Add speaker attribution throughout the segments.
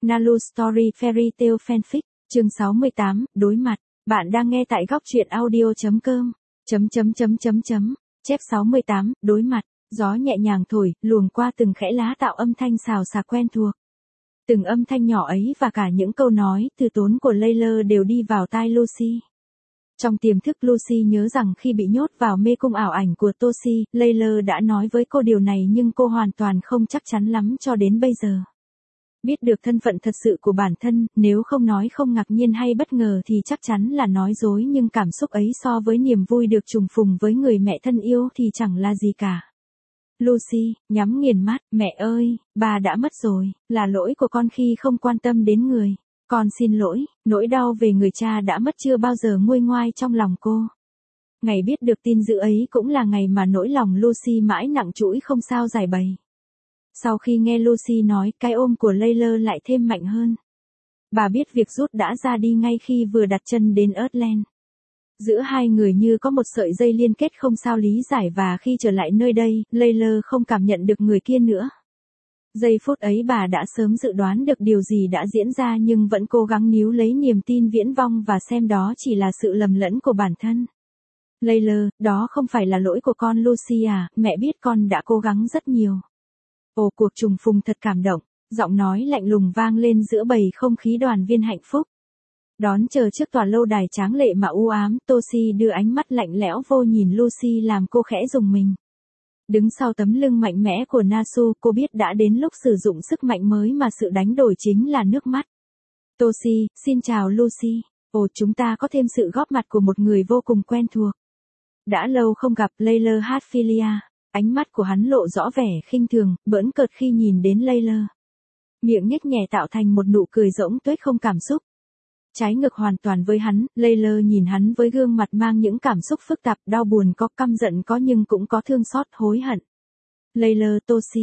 Speaker 1: Nalu Story Fairy Tale Fanfic, chương 68, đối mặt. Bạn đang nghe tại góc truyện audio.com. Chép 68, đối mặt. Gió nhẹ nhàng thổi, luồng qua từng khẽ lá tạo âm thanh xào xạc quen thuộc. Từng âm thanh nhỏ ấy và cả những câu nói từ tốn của Layla đều đi vào tai Lucy. Trong tiềm thức Lucy nhớ rằng khi bị nhốt vào mê cung ảo ảnh của Toshi, Layla đã nói với cô điều này nhưng cô hoàn toàn không chắc chắn lắm cho đến bây giờ. Biết được thân phận thật sự của bản thân, nếu không nói không ngạc nhiên hay bất ngờ thì chắc chắn là nói dối, nhưng cảm xúc ấy so với niềm vui được trùng phùng với người mẹ thân yêu thì chẳng là gì cả. Lucy, nhắm nghiền mắt, mẹ ơi, bà đã mất rồi, là lỗi của con khi không quan tâm đến người. Con xin lỗi, nỗi đau về người cha đã mất chưa bao giờ nguôi ngoai trong lòng cô. Ngày biết được tin dữ ấy cũng là ngày mà nỗi lòng Lucy mãi nặng trĩu không sao giải bày. Sau khi nghe Lucy nói, cái ôm của Layla lại thêm mạnh hơn. Bà biết việc rút đã ra đi ngay khi vừa đặt chân đến Earthland. Giữa hai người như có một sợi dây liên kết không sao lý giải, và khi trở lại nơi đây, Layla không cảm nhận được người kia nữa. Giây phút ấy bà đã sớm dự đoán được điều gì đã diễn ra nhưng vẫn cố gắng níu lấy niềm tin viễn vông và xem đó chỉ là sự lầm lẫn của bản thân. Layla, đó không phải là lỗi của con Lucy à, mẹ biết con đã cố gắng rất nhiều. Ồ, cuộc trùng phùng thật cảm động, giọng nói lạnh lùng vang lên giữa bầy không khí đoàn viên hạnh phúc. Đón chờ trước tòa lâu đài tráng lệ mà u ám, Toshi đưa ánh mắt lạnh lẽo vô nhìn Lucy làm cô khẽ rùng mình. Đứng sau tấm lưng mạnh mẽ của Nasu, cô biết đã đến lúc sử dụng sức mạnh mới mà sự đánh đổi chính là nước mắt. Toshi, xin chào Lucy. Ồ, chúng ta có thêm sự góp mặt của một người vô cùng quen thuộc. Đã lâu không gặp, Layla Hatfilia. Ánh mắt của hắn lộ rõ vẻ khinh thường, bỡn cợt khi nhìn đến Layla. Miệng nhếch nhẹ tạo thành một nụ cười rỗng tuếch không cảm xúc. Trái ngược hoàn toàn với hắn, Layla nhìn hắn với gương mặt mang những cảm xúc phức tạp, đau buồn có, căm giận có, nhưng cũng có thương xót, hối hận. Layla,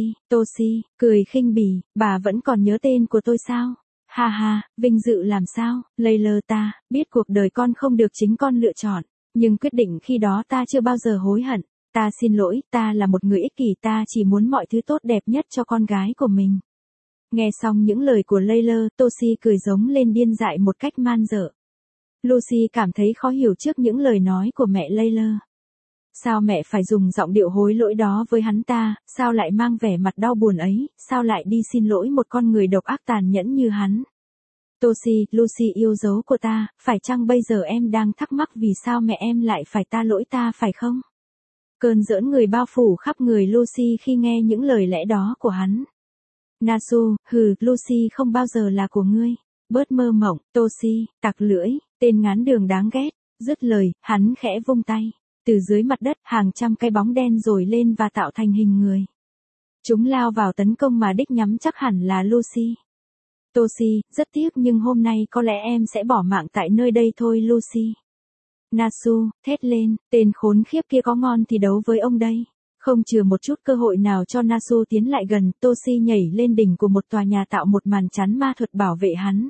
Speaker 1: Toshi, cười khinh bỉ, bà vẫn còn nhớ tên của tôi sao? Ha ha, vinh dự làm sao? Layla, ta biết cuộc đời con không được chính con lựa chọn, nhưng quyết định khi đó ta chưa bao giờ hối hận. Ta xin lỗi, ta là một người ích kỷ, ta chỉ muốn mọi thứ tốt đẹp nhất cho con gái của mình. Nghe xong những lời của Layla, Toshi cười giống lên điên dại một cách man dợ. Lucy cảm thấy khó hiểu trước những lời nói của mẹ Layla. Sao mẹ phải dùng giọng điệu hối lỗi đó với hắn ta, sao lại mang vẻ mặt đau buồn ấy, sao lại đi xin lỗi một con người độc ác tàn nhẫn như hắn. Toshi, Lucy yêu dấu của ta, phải chăng bây giờ em đang thắc mắc vì sao mẹ em lại phải ta lỗi ta phải không? Cơn giỡn người bao phủ khắp người Lucy khi nghe những lời lẽ đó của hắn. Nasu, Lucy không bao giờ là của ngươi. Bớt mơ mộng, Toshi, tặc lưỡi, tên ngán đường đáng ghét. Dứt lời, hắn khẽ vung tay. Từ dưới mặt đất, hàng trăm cái bóng đen rồi lên và tạo thành hình người. Chúng lao vào tấn công mà đích nhắm chắc hẳn là Lucy. Toshi, rất tiếc nhưng hôm nay có lẽ em sẽ bỏ mạng tại nơi đây thôi Lucy. Nasu, thét lên, tên khốn khiếp kia có ngon thì đấu với ông đây. Không chừa một chút cơ hội nào cho Nasu tiến lại gần, Toshi nhảy lên đỉnh của một tòa nhà tạo một màn chắn ma thuật bảo vệ hắn.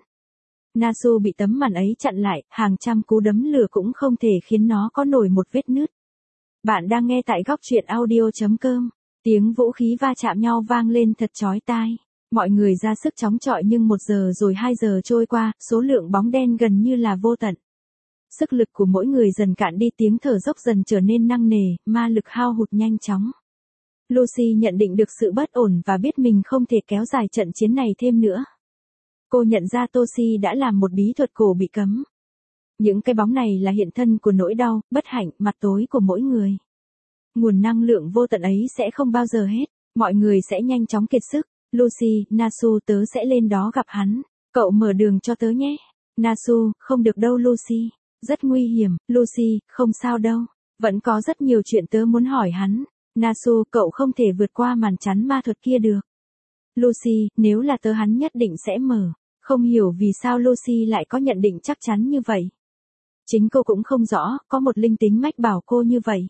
Speaker 1: Nasu bị tấm màn ấy chặn lại, hàng trăm cú đấm lửa cũng không thể khiến nó có nổi một vết nứt. Bạn đang nghe tại góc truyện audio.com. Tiếng vũ khí va chạm nhau vang lên thật chói tai. Mọi người ra sức chống chọi nhưng 1 giờ rồi 2 giờ trôi qua, số lượng bóng đen gần như là vô tận. Sức lực của mỗi người dần cạn đi, tiếng thở dốc dần trở nên nặng nề, ma lực hao hụt nhanh chóng. Lucy nhận định được sự bất ổn và biết mình không thể kéo dài trận chiến này thêm nữa. Cô nhận ra Toshi đã làm một bí thuật cổ bị cấm. Những cái bóng này là hiện thân của nỗi đau, bất hạnh, mặt tối của mỗi người. Nguồn năng lượng vô tận ấy sẽ không bao giờ hết, mọi người sẽ nhanh chóng kiệt sức. Lucy, Nasu, tớ sẽ lên đó gặp hắn. Cậu mở đường cho tớ nhé. Nasu, không được đâu Lucy. Rất nguy hiểm, Lucy, không sao đâu. Vẫn có rất nhiều chuyện tớ muốn hỏi hắn. Nasu, cậu không thể vượt qua màn chắn ma thuật kia được. Lucy, nếu là tớ hắn nhất định sẽ mở. Không hiểu vì sao Lucy lại có nhận định chắc chắn như vậy. Chính cô cũng không rõ, có một linh tính mách bảo cô như vậy.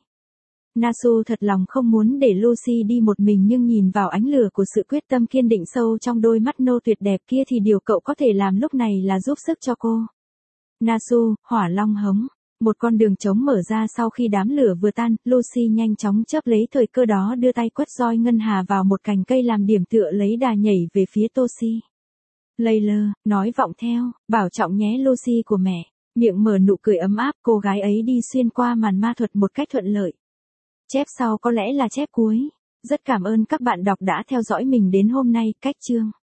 Speaker 1: Nasu thật lòng không muốn để Lucy đi một mình, nhưng nhìn vào ánh lửa của sự quyết tâm kiên định sâu trong đôi mắt nâu tuyệt đẹp kia thì điều cậu có thể làm lúc này là giúp sức cho cô. Nasu, hỏa long hống. Một con đường trống mở ra sau khi đám lửa vừa tan, Lucy nhanh chóng chớp lấy thời cơ đó, đưa tay quất roi ngân hà vào một cành cây làm điểm tựa lấy đà nhảy về phía Toshi. Layla, nói vọng theo, bảo trọng nhé Lucy của mẹ. Miệng mở nụ cười ấm áp, cô gái ấy đi xuyên qua màn ma thuật một cách thuận lợi. Chép sau có lẽ là chép cuối. Rất cảm ơn các bạn đọc đã theo dõi mình đến hôm nay, cách chương.